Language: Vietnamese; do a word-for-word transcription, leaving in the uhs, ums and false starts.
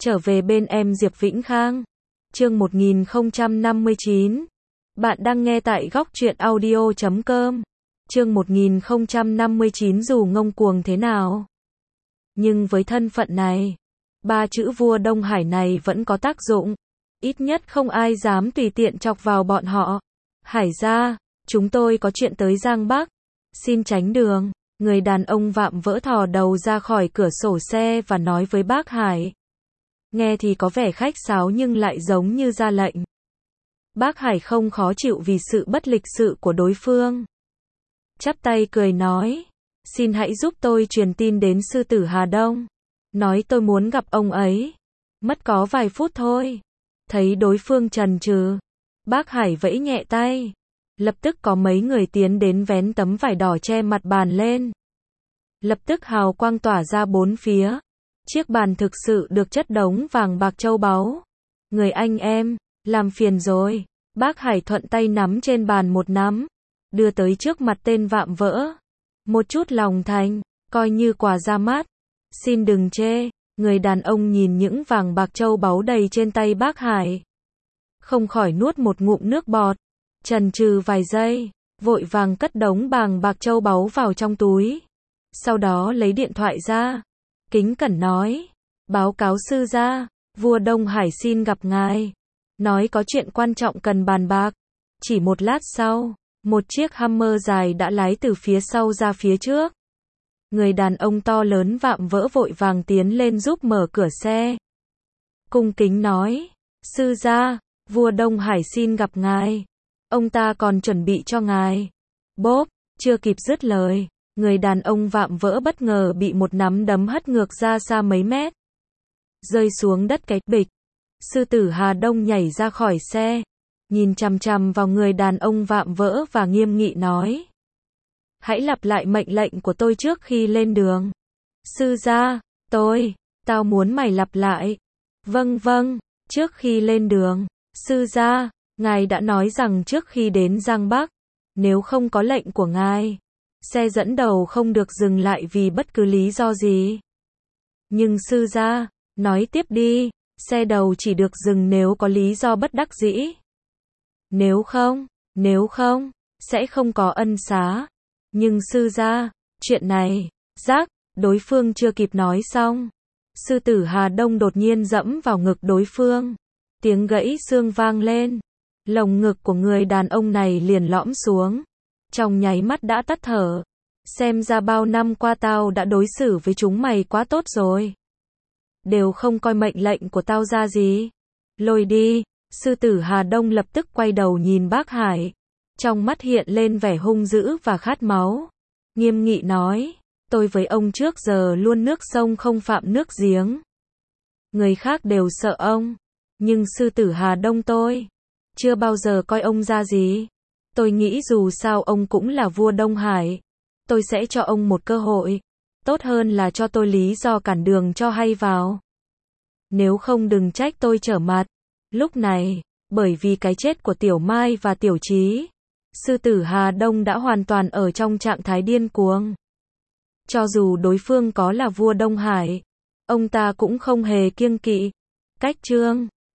Trở về bên em Diệp Vĩnh Khang. Chương một nghìn không trăm năm mươi chín. Bạn đang nghe tại góc truyện audio chấm com. Chương một nghìn không trăm năm mươi chín dù ngông cuồng thế nào, nhưng với thân phận này, ba chữ vua Đông Hải này vẫn có tác dụng. Ít nhất không ai dám tùy tiện chọc vào bọn họ. Hải gia, chúng tôi có chuyện tới Giang Bắc. Xin tránh đường. Người đàn ông vạm vỡ thò đầu ra khỏi cửa sổ xe và nói với bác Hải. Nghe thì có vẻ khách sáo nhưng lại giống như ra lệnh. Bác Hải không khó chịu vì sự bất lịch sự của đối phương. Chắp tay cười nói, xin hãy giúp tôi truyền tin đến sư tử Hà Đông. Nói tôi muốn gặp ông ấy. Mất có vài phút thôi. Thấy đối phương chần chừ, bác Hải vẫy nhẹ tay. Lập tức có mấy người tiến đến vén tấm vải đỏ che mặt bàn lên. Lập tức hào quang tỏa ra bốn phía. Chiếc bàn thực sự được chất đống vàng bạc châu báu. Người anh em, làm phiền rồi. Bác Hải thuận tay nắm trên bàn một nắm, đưa tới trước mặt tên vạm vỡ. Một chút lòng thành, coi như quà ra mắt. Xin đừng chê. Người đàn ông nhìn những vàng bạc châu báu đầy trên tay bác Hải, không khỏi nuốt một ngụm nước bọt. Chần chừ vài giây, vội vàng cất đống vàng bạc châu báu vào trong túi. Sau đó lấy điện thoại ra, kính cẩn nói, báo cáo sư gia, vua Đông Hải xin gặp ngài. Nói có chuyện quan trọng cần bàn bạc. Chỉ một lát sau, một chiếc Hummer dài đã lái từ phía sau ra phía trước. Người đàn ông to lớn vạm vỡ vội vàng tiến lên giúp mở cửa xe. Cung kính nói, sư gia, vua Đông Hải xin gặp ngài. Ông ta còn chuẩn bị cho ngài. Bốp, chưa kịp dứt lời, người đàn ông vạm vỡ bất ngờ bị một nắm đấm hất ngược ra xa mấy mét. Rơi xuống đất cái bịch. Sư tử Hà Đông nhảy ra khỏi xe, nhìn chằm chằm vào người đàn ông vạm vỡ và nghiêm nghị nói. Hãy lặp lại mệnh lệnh của tôi trước khi lên đường. Sư gia, tôi, tao muốn mày lặp lại. Vâng vâng, trước khi lên đường. Sư gia, ngài đã nói rằng trước khi đến Giang Bắc, nếu không có lệnh của ngài, xe dẫn đầu không được dừng lại vì bất cứ lý do gì. Nhưng sư gia, nói tiếp đi, xe đầu chỉ được dừng nếu có lý do bất đắc dĩ. Nếu không, nếu không, sẽ không có ân xá. Nhưng sư gia, chuyện này, rắc, đối phương chưa kịp nói xong. Sư tử Hà Đông đột nhiên dẫm vào ngực đối phương. Tiếng gãy xương vang lên. Lồng ngực của người đàn ông này liền lõm xuống. Trong nháy mắt đã tắt thở. Xem ra bao năm qua tao đã đối xử với chúng mày quá tốt rồi. Đều không coi mệnh lệnh của tao ra gì. Lôi đi. Sư tử Hà Đông lập tức quay đầu nhìn bác Hải. Trong mắt hiện lên vẻ hung dữ và khát máu. Nghiêm nghị nói, tôi với ông trước giờ luôn nước sông không phạm nước giếng. Người khác đều sợ ông. Nhưng sư tử Hà Đông tôi chưa bao giờ coi ông ra gì. Tôi nghĩ dù sao ông cũng là vua Đông Hải. Tôi sẽ cho ông một cơ hội. Tốt hơn là cho tôi lý do cản đường cho hay vào. Nếu không đừng trách tôi trở mặt. Lúc này, bởi vì cái chết của Tiểu Mai và Tiểu Trí, sư tử Hà Đông đã hoàn toàn ở trong trạng thái điên cuồng. Cho dù đối phương có là vua Đông Hải, ông ta cũng không hề kiêng kỵ. Cách chương